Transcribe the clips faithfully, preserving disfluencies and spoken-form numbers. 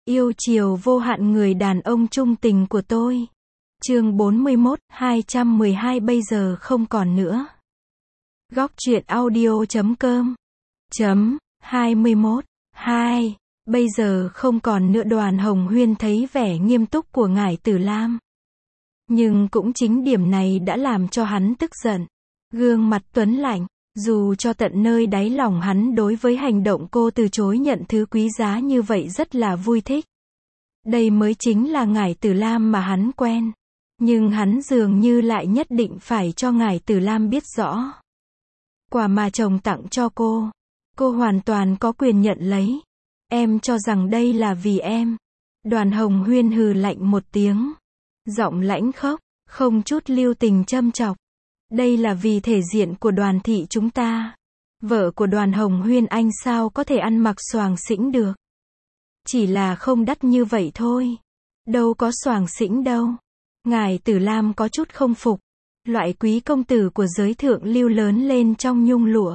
Yêu chiều vô hạn người đàn ông trung tình của tôi. Chương bốn mươi mốt, hai trăm mười hai bây giờ không còn nữa. Góc truyện audio chấm com chấm hai mươi mốt hai Bây giờ không còn nữa. Đoàn Hồng Huyên thấy vẻ nghiêm túc của ngải Tử Lam. Nhưng cũng chính điểm này đã làm cho hắn tức giận. Gương mặt tuấn lạnh, dù cho tận nơi đáy lòng hắn đối với hành động cô từ chối nhận thứ quý giá như vậy rất là vui thích. Đây mới chính là ngải Tử Lam mà hắn quen. Nhưng hắn dường như lại nhất định phải cho ngải Tử Lam biết rõ. Quà mà chồng tặng cho cô, cô hoàn toàn có quyền nhận lấy. Em cho rằng đây là vì em. Đoàn Hồng Huyên hừ lạnh một tiếng. Giọng lãnh khốc, không chút lưu tình châm chọc. Đây là vì thể diện của Đoàn thị chúng ta. Vợ của Đoàn Hồng Huyên anh sao có thể ăn mặc xoàng xĩnh được. Chỉ là không đắt như vậy thôi. Đâu có xoàng xĩnh đâu. Ngải Tử Lam có chút không phục. Loại quý công tử của giới thượng lưu lớn lên trong nhung lụa.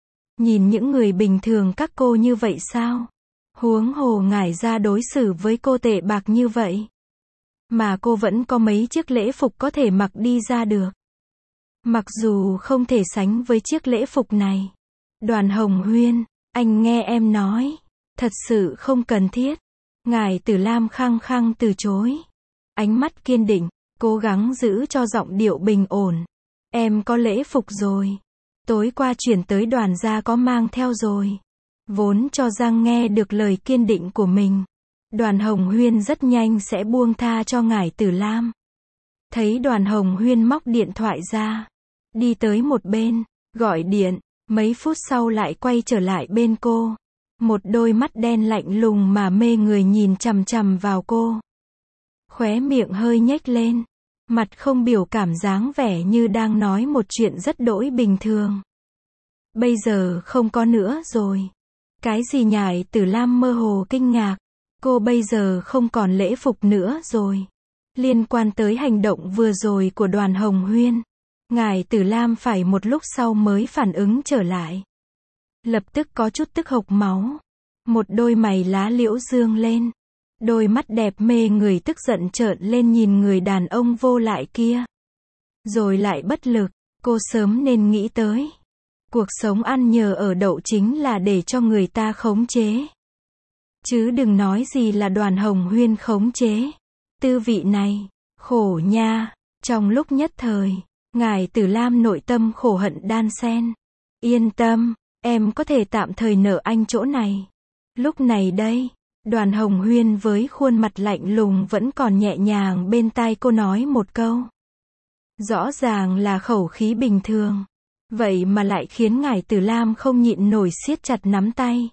Nhìn những người bình thường các cô như vậy sao? Huống hồ ngải ra đối xử với cô tệ bạc như vậy. Mà cô vẫn có mấy chiếc lễ phục có thể mặc đi ra được. Mặc dù không thể sánh với chiếc lễ phục này. Đoàn Hồng Huyên, anh nghe em nói. Thật sự không cần thiết. Ngải Tử Lam khăng khăng từ chối. Ánh mắt kiên định, cố gắng giữ cho giọng điệu bình ổn. Em có lễ phục rồi. Tối qua chuyển tới Đoàn gia có mang theo rồi. Vốn cho rằng nghe được lời kiên định của mình. Đoàn Hồng Huyên rất nhanh sẽ buông tha cho ngải Tử Lam. Thấy Đoàn Hồng Huyên móc điện thoại ra. Đi tới một bên, gọi điện, mấy phút sau lại quay trở lại bên cô. Một đôi mắt đen lạnh lùng mà mê người nhìn chằm chằm vào cô. Khóe miệng hơi nhếch lên. Mặt không biểu cảm dáng vẻ như đang nói một chuyện rất đỗi bình thường. Bây giờ không có nữa rồi. Cái gì nhải Tử Lam mơ hồ kinh ngạc. Cô bây giờ không còn lễ phục nữa rồi. Liên quan tới hành động vừa rồi của Đoàn Hồng Huyên. Ngải Tử Lam phải một lúc sau mới phản ứng trở lại. Lập tức có chút tức hộc máu. Một đôi mày lá liễu dương lên. Đôi mắt đẹp mê người tức giận trợn lên nhìn người đàn ông vô lại kia. Rồi lại bất lực, cô sớm nên nghĩ tới. Cuộc sống ăn nhờ ở đậu chính là để cho người ta khống chế. Chứ đừng nói gì là Đoàn Hồng Huyên khống chế. Tư vị này, khổ nha. Trong lúc nhất thời, ngải Tử Lam nội tâm khổ hận đan xen. Yên tâm, em có thể tạm thời nợ anh chỗ này. Lúc này đây, Đoàn Hồng Huyên với khuôn mặt lạnh lùng vẫn còn nhẹ nhàng bên tai cô nói một câu. Rõ ràng là khẩu khí bình thường. Vậy mà lại khiến ngải Tử Lam không nhịn nổi siết chặt nắm tay.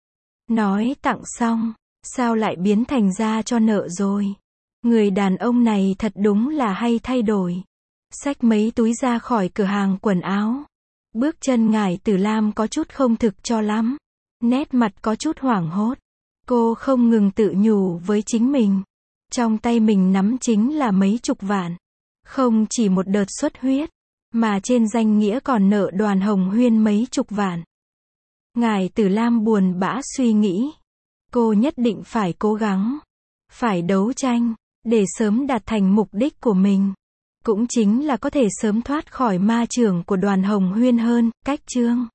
Nói tặng xong, sao lại biến thành ra cho nợ rồi? Người đàn ông này thật đúng là hay thay đổi. Xách mấy túi ra khỏi cửa hàng quần áo. Bước chân ngải Tử Lam có chút không thực cho lắm. Nét mặt có chút hoảng hốt. Cô không ngừng tự nhủ với chính mình. Trong tay mình nắm chính là mấy chục vạn. Không chỉ một đợt xuất huyết. Mà trên danh nghĩa còn nợ Đoàn Hồng Huyên mấy chục vạn. Ngải Tử Lam buồn bã suy nghĩ. Cô nhất định phải cố gắng. Phải đấu tranh. Để sớm đạt thành mục đích của mình. Cũng chính là có thể sớm thoát khỏi ma chưởng của Đoàn Hồng Huyên hơn. Cách chương